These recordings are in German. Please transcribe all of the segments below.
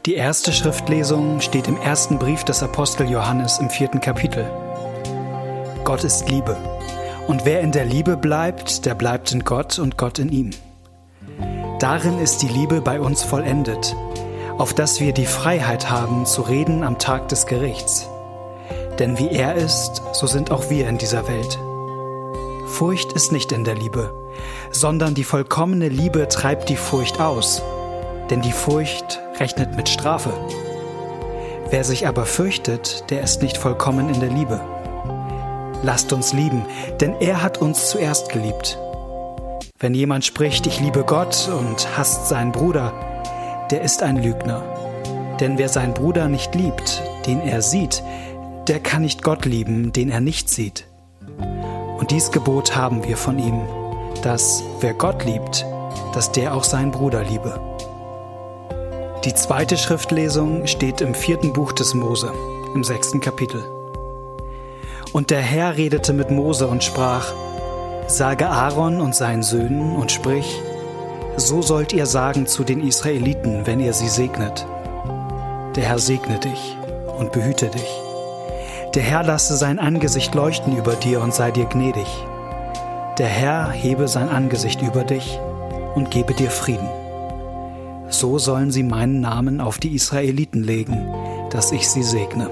Die erste Schriftlesung steht im ersten Brief des Apostel Johannes im 4. Kapitel. Gott ist Liebe, und wer in der Liebe bleibt, der bleibt in Gott und Gott in ihm. Darin ist die Liebe bei uns vollendet, auf dass wir die Freiheit haben, zu reden am Tag des Gerichts. Denn wie er ist, so sind auch wir in dieser Welt. Furcht ist nicht in der Liebe, sondern die vollkommene Liebe treibt die Furcht aus, denn die Furcht rechnet mit Strafe. Wer sich aber fürchtet, der ist nicht vollkommen in der Liebe. Lasst uns lieben, denn er hat uns zuerst geliebt. Wenn jemand spricht, ich liebe Gott und hasst seinen Bruder, der ist ein Lügner. Denn wer seinen Bruder nicht liebt, den er sieht, der kann nicht Gott lieben, den er nicht sieht. Und dies Gebot haben wir von ihm, dass wer Gott liebt, dass der auch seinen Bruder liebe. Die zweite Schriftlesung steht im 4. Buch des Mose, im 6. Kapitel. Und der Herr redete mit Mose und sprach: Sage Aaron und seinen Söhnen und sprich: So sollt ihr sagen zu den Israeliten, wenn ihr sie segnet: Der Herr segne dich und behüte dich. Der Herr lasse sein Angesicht leuchten über dir und sei dir gnädig. Der Herr hebe sein Angesicht über dich und gebe dir Frieden. So sollen sie meinen Namen auf die Israeliten legen, dass ich sie segne.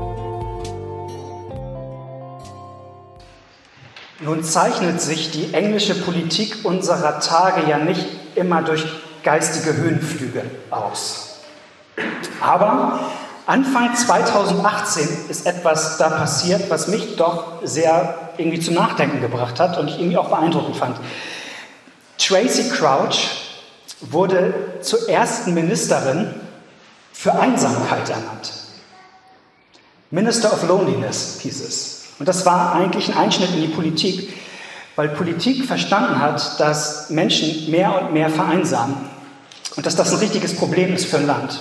Nun zeichnet sich die englische Politik unserer Tage ja nicht immer durch geistige Höhenflüge aus. Aber Anfang 2018 ist etwas da passiert, was mich doch sehr irgendwie zum Nachdenken gebracht hat und ich irgendwie auch beeindruckend fand. Tracy Crouch wurde zur ersten Ministerin für Einsamkeit ernannt. Minister of Loneliness hieß es. Und das war eigentlich ein Einschnitt in die Politik, weil Politik verstanden hat, dass Menschen mehr und mehr vereinsamen und dass das ein richtiges Problem ist für ein Land.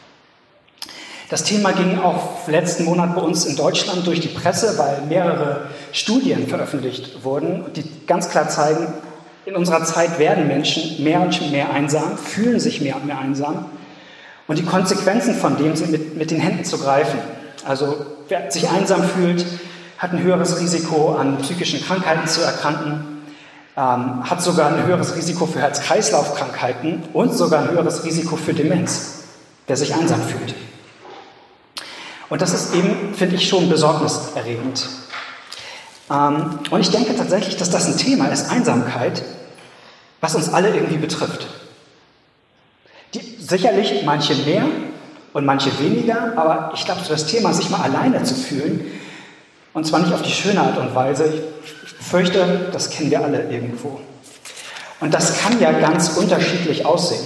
Das Thema ging auch letzten Monat bei uns in Deutschland durch die Presse, weil mehrere Studien veröffentlicht wurden, die ganz klar zeigen, in unserer Zeit werden Menschen mehr und mehr einsam, fühlen sich mehr und mehr einsam. Und die Konsequenzen von dem sind mit den Händen zu greifen. Also wer sich einsam fühlt, hat ein höheres Risiko, an psychischen Krankheiten zu erkranken, hat sogar ein höheres Risiko für Herz-Kreislauf-Krankheiten und sogar ein höheres Risiko für Demenz, wer sich einsam fühlt. Und das ist eben, finde ich, schon besorgniserregend. Und ich denke tatsächlich, dass das ein Thema ist, Einsamkeit, was uns alle irgendwie betrifft. Sicherlich manche mehr und manche weniger, aber ich glaube, das Thema, sich mal alleine zu fühlen, und zwar nicht auf die schöne Art und Weise, ich fürchte, das kennen wir alle irgendwo. Und das kann ja ganz unterschiedlich aussehen.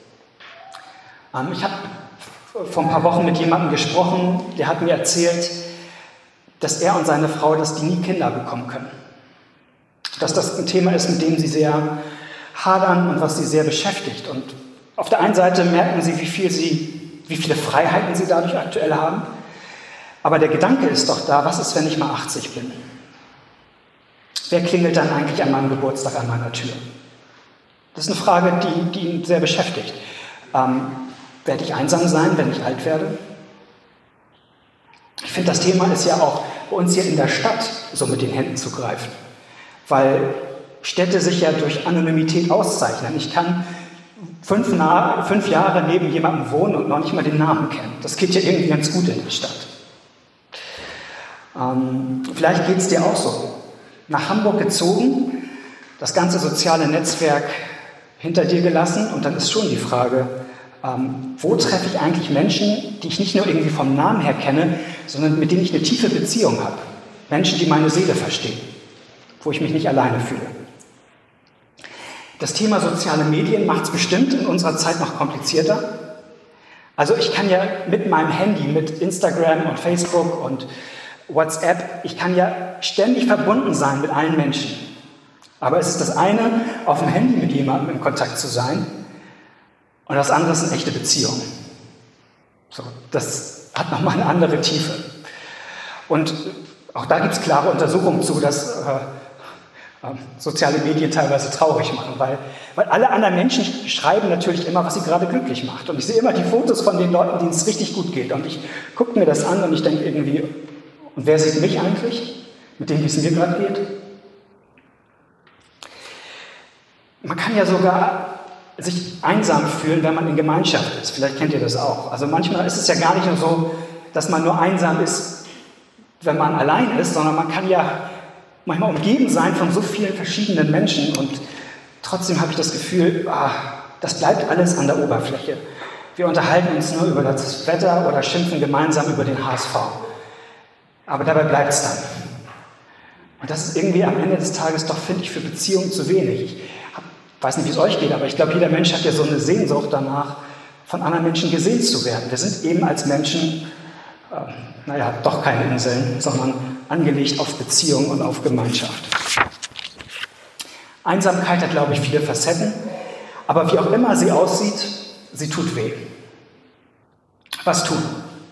Ich habe vor ein paar Wochen mit jemandem gesprochen, der hat mir erzählt, dass er und seine Frau, dass die nie Kinder bekommen können. Dass das ein Thema ist, mit dem sie sehr hadern und was sie sehr beschäftigt. Und auf der einen Seite merken sie, wie viele Freiheiten sie dadurch aktuell haben. Aber der Gedanke ist doch da, was ist, wenn ich mal 80 bin? Wer klingelt dann eigentlich an meinem Geburtstag an meiner Tür? Das ist eine Frage, die ihn sehr beschäftigt. Werde ich einsam sein, wenn ich alt werde? Ich finde, das Thema ist ja auch bei uns hier in der Stadt so mit den Händen zu greifen, weil Städte sich ja durch Anonymität auszeichnen. Ich kann 5 Jahre neben jemandem wohnen und noch nicht mal den Namen kennen. Das geht ja irgendwie ganz gut in der Stadt. Vielleicht geht es dir auch so. Nach Hamburg gezogen, das ganze soziale Netzwerk hinter dir gelassen und dann ist schon die Frage, wo treffe ich eigentlich Menschen, die ich nicht nur irgendwie vom Namen her kenne, sondern mit denen ich eine tiefe Beziehung habe. Menschen, die meine Seele verstehen, wo ich mich nicht alleine fühle. Das Thema soziale Medien macht es bestimmt in unserer Zeit noch komplizierter. Also ich kann ja mit meinem Handy, mit Instagram und Facebook und WhatsApp, ich kann ja ständig verbunden sein mit allen Menschen. Aber es ist das eine, auf dem Handy mit jemandem in Kontakt zu sein, und das andere ist eine echte Beziehung. So, das hat nochmal eine andere Tiefe. Und auch da gibt es klare Untersuchungen zu, dass soziale Medien teilweise traurig machen, weil alle anderen Menschen schreiben natürlich immer, was sie gerade glücklich macht. Und ich sehe immer die Fotos von den Leuten, denen es richtig gut geht. Und ich gucke mir das an und ich denke irgendwie, und wer sieht mich eigentlich, mit dem, wie es mir gerade geht? Man kann ja sogar sich einsam fühlen, wenn man in Gemeinschaft ist. Vielleicht kennt ihr das auch. Also manchmal ist es ja gar nicht nur so, dass man nur einsam ist, wenn man allein ist, sondern man kann ja manchmal umgeben sein von so vielen verschiedenen Menschen und trotzdem habe ich das Gefühl, das bleibt alles an der Oberfläche. Wir unterhalten uns nur über das Wetter oder schimpfen gemeinsam über den HSV. Aber dabei bleibt es dann. Und das ist irgendwie am Ende des Tages doch, finde ich, für Beziehungen zu wenig. Ich weiß nicht, wie es euch geht, aber ich glaube, jeder Mensch hat ja so eine Sehnsucht danach, von anderen Menschen gesehen zu werden. Wir sind eben als Menschen, doch keine Inseln, sondern angelegt auf Beziehung und auf Gemeinschaft. Einsamkeit hat, glaube ich, viele Facetten, aber wie auch immer sie aussieht, sie tut weh. Was tun?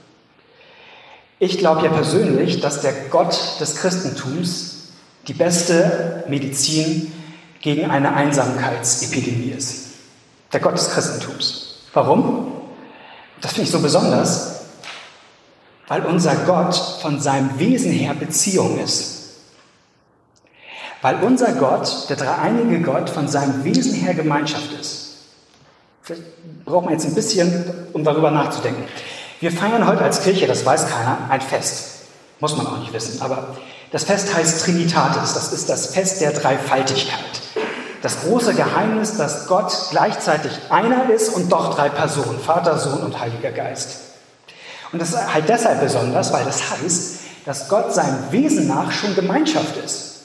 Ich glaube ja persönlich, dass der Gott des Christentums die beste Medizin gegen eine Einsamkeitsepidemie ist. Der Gott des Christentums. Warum? Das finde ich so besonders, weil unser Gott von seinem Wesen her Beziehung ist. Weil unser Gott, der dreieinige Gott, von seinem Wesen her Gemeinschaft ist. Vielleicht braucht man jetzt ein bisschen, um darüber nachzudenken. Wir feiern heute als Kirche, das weiß keiner, ein Fest. Muss man auch nicht wissen, aber das Fest heißt Trinitatis. Das ist das Fest der Dreifaltigkeit. Das große Geheimnis, dass Gott gleichzeitig einer ist und doch drei Personen, Vater, Sohn und Heiliger Geist. Und das ist halt deshalb besonders, weil das heißt, dass Gott seinem Wesen nach schon Gemeinschaft ist.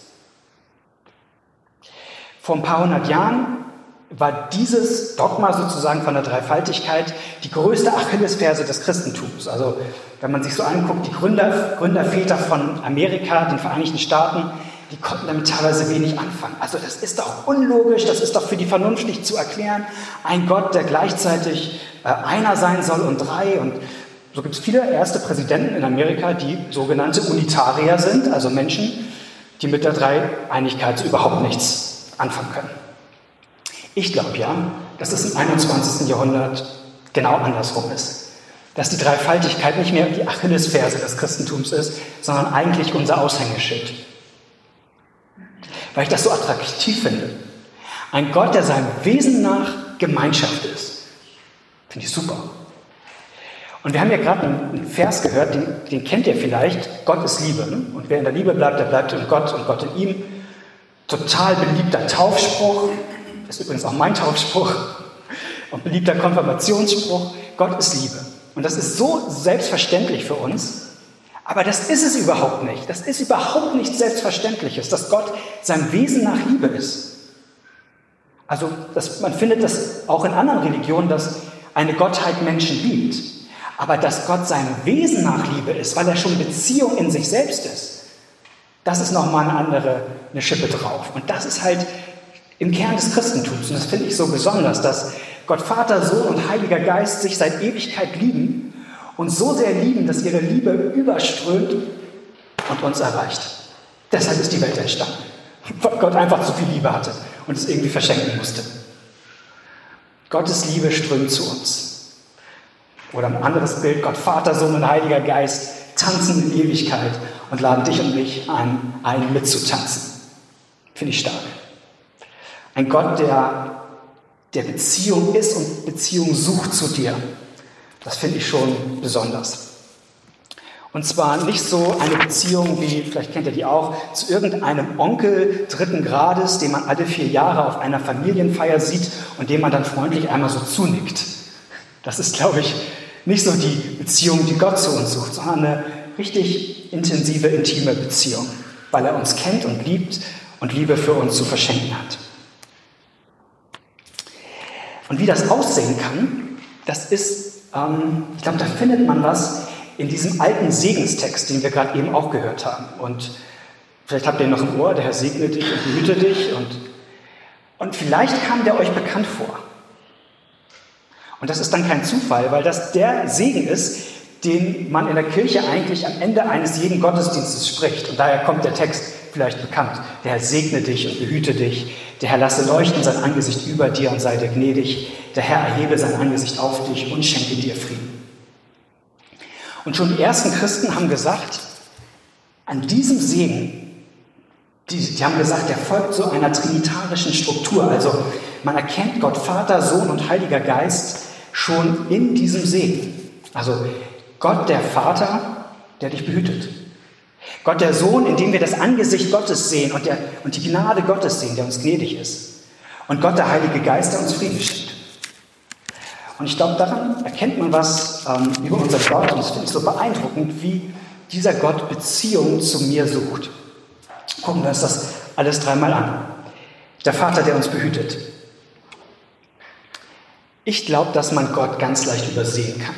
Vor ein paar hundert Jahren war dieses Dogma sozusagen von der Dreifaltigkeit die größte Achillesferse des Christentums. Also wenn man sich so anguckt, die Gründerväter von Amerika, den Vereinigten Staaten, die konnten damit teilweise wenig anfangen. Also das ist doch unlogisch, das ist doch für die Vernunft nicht zu erklären. Ein Gott, der gleichzeitig einer sein soll und drei. Und so gibt es viele erste Präsidenten in Amerika, die sogenannte Unitarier sind, also Menschen, die mit der Dreieinigkeit so überhaupt nichts anfangen können. Ich glaube ja, dass es im 21. Jahrhundert genau andersrum ist. Dass die Dreifaltigkeit nicht mehr die Achillesferse des Christentums ist, sondern eigentlich unser Aushängeschild. Weil ich das so attraktiv finde. Ein Gott, der seinem Wesen nach Gemeinschaft ist. Finde ich super. Und wir haben ja gerade einen Vers gehört, den kennt ihr vielleicht. Gott ist Liebe. Ne? Und wer in der Liebe bleibt, der bleibt in Gott und Gott in ihm. Total beliebter Taufspruch. Das ist übrigens auch mein Taufspruch. Und beliebter Konfirmationsspruch. Gott ist Liebe. Und das ist so selbstverständlich für uns. Aber das ist es überhaupt nicht. Das ist überhaupt nichts Selbstverständliches, dass Gott seinem Wesen nach Liebe ist. Also man findet das auch in anderen Religionen, dass eine Gottheit Menschen liebt. Aber dass Gott seinem Wesen nach Liebe ist, weil er schon Beziehung in sich selbst ist, das ist nochmal eine Schippe drauf. Und das ist halt im Kern des Christentums. Und das finde ich so besonders, dass Gott Vater, Sohn und Heiliger Geist sich seit Ewigkeit lieben und so sehr lieben, dass ihre Liebe überströmt und uns erreicht. Deshalb ist die Welt entstanden. Weil Gott einfach zu viel Liebe hatte und es irgendwie verschenken musste. Gottes Liebe strömt zu uns. Oder ein anderes Bild, Gott Vater, Sohn und Heiliger Geist tanzen in Ewigkeit und laden dich und mich ein mitzutanzen. Finde ich stark. Ein Gott, der Beziehung ist und Beziehung sucht zu dir. Das finde ich schon besonders. Und zwar nicht so eine Beziehung wie, vielleicht kennt ihr die auch, zu irgendeinem Onkel dritten Grades, den man alle 4 Jahre auf einer Familienfeier sieht und dem man dann freundlich einmal so zunickt. Das ist, glaube ich, nicht so die Beziehung, die Gott zu uns sucht, sondern eine richtig intensive, intime Beziehung, weil er uns kennt und liebt und Liebe für uns zu verschenken hat. Und wie das aussehen kann, das ist, ich glaube, da findet man was in diesem alten Segenstext, den wir gerade eben auch gehört haben. Und vielleicht habt ihr ihn noch im Ohr, der Herr segne dich und behüte dich. Und vielleicht kam der euch bekannt vor. Und das ist dann kein Zufall, weil das der Segen ist, den man in der Kirche eigentlich am Ende eines jeden Gottesdienstes spricht. Und daher kommt der Text, vielleicht bekannt. Der Herr segne dich und behüte dich. Der Herr lasse leuchten sein Angesicht über dir und sei dir gnädig. Der Herr erhebe sein Angesicht auf dich und schenke dir Frieden. Und schon die ersten Christen haben gesagt, an diesem Segen, die haben gesagt, der folgt so einer trinitarischen Struktur. Also man erkennt Gott Vater, Sohn und Heiliger Geist schon in diesem Segen. Also Gott der Vater, der dich behütet. Gott der Sohn, in dem wir das Angesicht Gottes sehen und die Gnade Gottes sehen, der uns gnädig ist. Und Gott der Heilige Geist, der uns Frieden schenkt. Und ich glaube, daran erkennt man was über unseren Gott. Und das finde ich so beeindruckend, wie dieser Gott Beziehung zu mir sucht. Gucken wir uns das alles dreimal an. Der Vater, der uns behütet. Ich glaube, dass man Gott ganz leicht übersehen kann.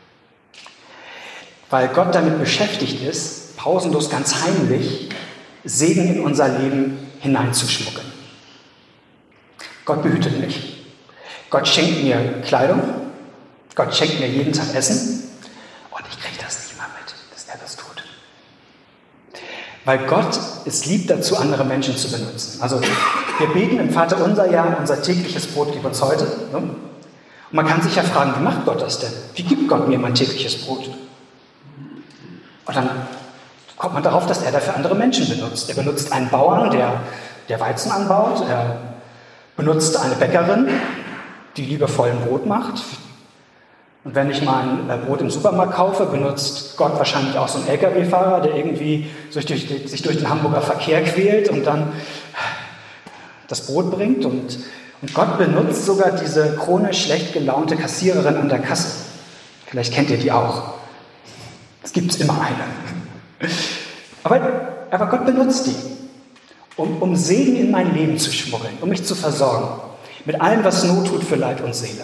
Weil Gott damit beschäftigt ist, pausenlos ganz heimlich Segen in unser Leben hineinzuschmuggeln. Gott behütet mich. Gott schenkt mir Kleidung. Gott schenkt mir jeden Tag Essen. Und ich kriege das nicht mal mit, dass er das tut. Weil Gott es liebt dazu, andere Menschen zu benutzen. Also wir beten im Vater unser, ja, unser tägliches Brot gib uns heute. Ne? Und man kann sich ja fragen, wie macht Gott das denn? Wie gibt Gott mir mein tägliches Brot? Und dann kommt man darauf, dass er dafür andere Menschen benutzt. Er benutzt einen Bauern, der Weizen anbaut. Er benutzt eine Bäckerin, die liebevoll ein Brot macht. Und wenn ich mal ein Brot im Supermarkt kaufe, benutzt Gott wahrscheinlich auch so einen LKW-Fahrer, der irgendwie sich durch den Hamburger Verkehr quält und dann das Brot bringt. Und Gott benutzt sogar diese chronisch schlecht gelaunte Kassiererin an der Kasse. Vielleicht kennt ihr die auch. Es gibt immer eine. Aber Gott benutzt die, um Segen in mein Leben zu schmuggeln, um mich zu versorgen. Mit allem, was Not tut für Leib und Seele.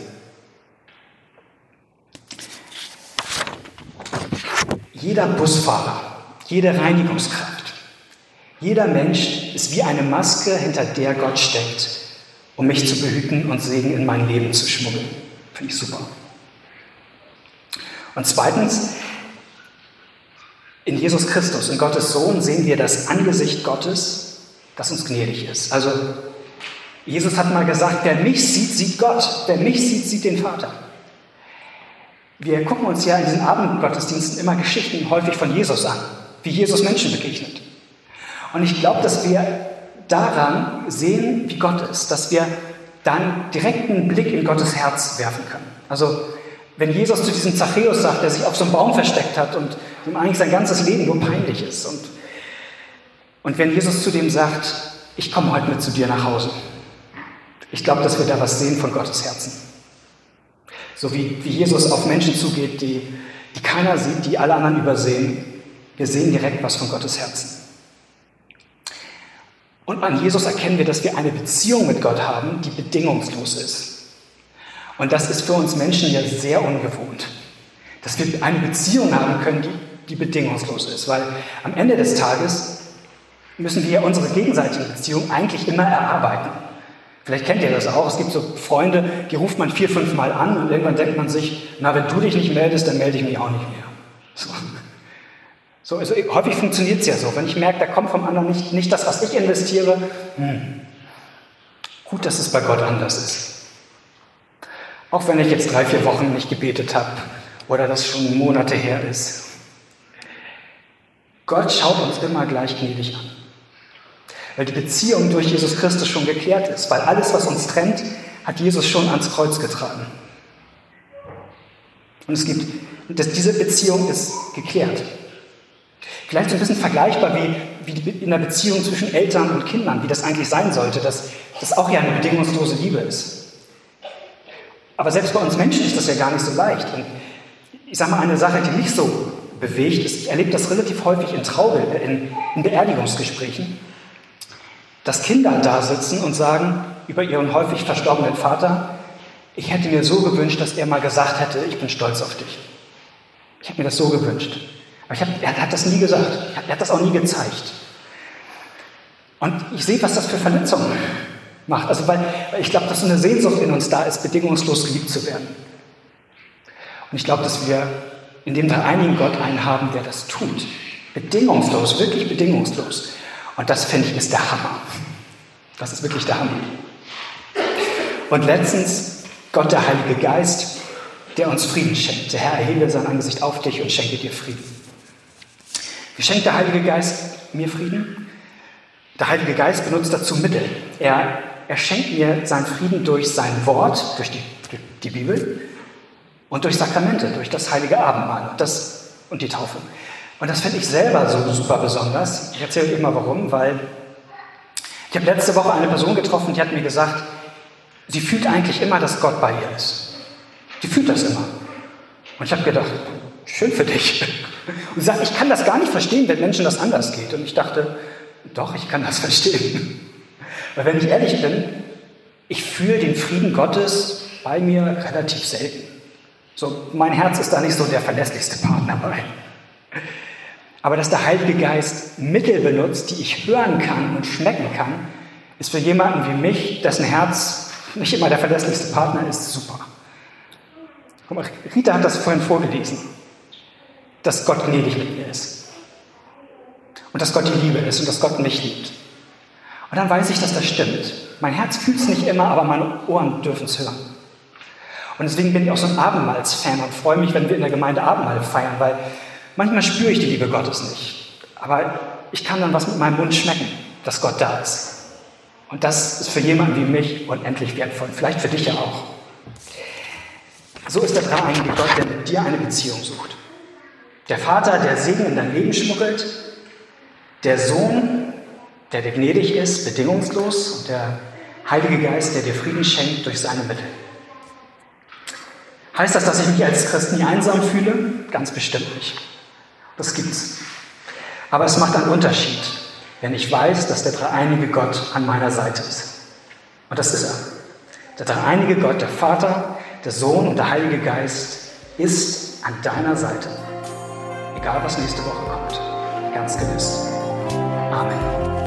Jeder Busfahrer, jede Reinigungskraft, jeder Mensch ist wie eine Maske, hinter der Gott steckt, um mich zu behüten und Segen in mein Leben zu schmuggeln. Finde ich super. Und zweitens, in Jesus Christus, in Gottes Sohn, sehen wir das Angesicht Gottes, das uns gnädig ist. Also Jesus hat mal gesagt, wer mich sieht, sieht Gott. Wer mich sieht, sieht den Vater. Wir gucken uns ja in diesen Abendgottesdiensten immer Geschichten häufig von Jesus an, wie Jesus Menschen begegnet. Und ich glaube, dass wir daran sehen, wie Gott ist, dass wir dann direkt einen Blick in Gottes Herz werfen können. Also wenn Jesus zu diesem Zachäus sagt, der sich auf so einem Baum versteckt hat und dem eigentlich sein ganzes Leben nur peinlich ist. Und wenn Jesus zu dem sagt, ich komme heute mit zu dir nach Hause. Ich glaube, dass wir da was sehen von Gottes Herzen. So wie Jesus auf Menschen zugeht, die keiner sieht, die alle anderen übersehen. Wir sehen direkt was von Gottes Herzen. Und an Jesus erkennen wir, dass wir eine Beziehung mit Gott haben, die bedingungslos ist. Und das ist für uns Menschen ja sehr ungewohnt, dass wir eine Beziehung haben können, die bedingungslos ist. Weil am Ende des Tages müssen wir unsere gegenseitige Beziehung eigentlich immer erarbeiten. Vielleicht kennt ihr das auch. Es gibt so Freunde, die ruft man 4-5 Mal an und irgendwann denkt man sich, na, wenn du dich nicht meldest, dann melde ich mich auch nicht mehr. So, also häufig funktioniert es ja so. Wenn ich merke, da kommt vom anderen nicht das, was ich investiere, gut, dass es bei Gott anders ist. Auch wenn ich jetzt 3-4 Wochen nicht gebetet habe oder das schon Monate her ist. Gott schaut uns immer gleich gnädig an. Weil die Beziehung durch Jesus Christus schon geklärt ist. Weil alles, was uns trennt, hat Jesus schon ans Kreuz getragen. Und diese Beziehung ist geklärt. Vielleicht so ein bisschen vergleichbar wie in der Beziehung zwischen Eltern und Kindern, wie das eigentlich sein sollte, dass das auch ja eine bedingungslose Liebe ist. Aber selbst bei uns Menschen ist das ja gar nicht so leicht. Und ich sage mal, eine Sache, die mich so bewegt, ist, ich erlebe das relativ häufig in Beerdigungsgesprächen, dass Kinder da sitzen und sagen über ihren häufig verstorbenen Vater, ich hätte mir so gewünscht, dass er mal gesagt hätte, ich bin stolz auf dich. Ich habe mir das so gewünscht. Aber er hat das nie gesagt. Er hat das auch nie gezeigt. Und ich sehe, was das für Verletzungen macht. Also weil ich glaube, dass so eine Sehnsucht in uns da ist, bedingungslos geliebt zu werden. Und ich glaube, dass wir in dem dreieinigen Gott einen haben, der das tut. Bedingungslos, wirklich bedingungslos. Und das, finde ich, ist der Hammer. Das ist wirklich der Hammer. Und letztens, Gott, der Heilige Geist, der uns Frieden schenkt. Der Herr erhebe sein Angesicht auf dich und schenke dir Frieden. Wie schenkt der Heilige Geist mir Frieden? Der Heilige Geist benutzt dazu Mittel. Er schenkt mir seinen Frieden durch sein Wort, durch die Bibel und durch Sakramente, durch das heilige Abendmahl und die Taufe. Und das finde ich selber so super besonders. Ich erzähle euch immer warum, weil ich habe letzte Woche eine Person getroffen, die hat mir gesagt, sie fühlt eigentlich immer, dass Gott bei ihr ist. Sie fühlt das immer. Und ich habe gedacht, schön für dich. Und sie sagt, ich kann das gar nicht verstehen, wenn Menschen das anders geht. Und ich dachte, doch, ich kann das verstehen. Weil wenn ich ehrlich bin, ich fühle den Frieden Gottes bei mir relativ selten. So, mein Herz ist da nicht so der verlässlichste Partner bei. Aber dass der Heilige Geist Mittel benutzt, die ich hören kann und schmecken kann, ist für jemanden wie mich, dessen Herz nicht immer der verlässlichste Partner ist, super. Guck mal, Rita hat das vorhin vorgelesen, dass Gott gnädig mit mir ist. Und dass Gott die Liebe ist und dass Gott mich liebt. Und dann weiß ich, dass das stimmt. Mein Herz fühlt es nicht immer, aber meine Ohren dürfen es hören. Und deswegen bin ich auch so ein Abendmahlsfan und freue mich, wenn wir in der Gemeinde Abendmahl feiern, weil manchmal spüre ich die Liebe Gottes nicht. Aber ich kann dann was mit meinem Mund schmecken, dass Gott da ist. Und das ist für jemanden wie mich unendlich wertvoll. Vielleicht für dich ja auch. So ist der dreieinige Gott, der mit dir eine Beziehung sucht. Der Vater, der Segen in dein Leben schmuggelt. Der Sohn, der dir gnädig ist, bedingungslos. Und der Heilige Geist, der dir Frieden schenkt durch seine Mittel. Heißt das, dass ich mich als Christ nie einsam fühle? Ganz bestimmt nicht. Das gibt's. Aber es macht einen Unterschied, wenn ich weiß, dass der dreieinige Gott an meiner Seite ist. Und das ist er. Der dreieinige Gott, der Vater, der Sohn und der Heilige Geist ist an deiner Seite. Egal, was nächste Woche kommt. Ganz gewiss. Amen.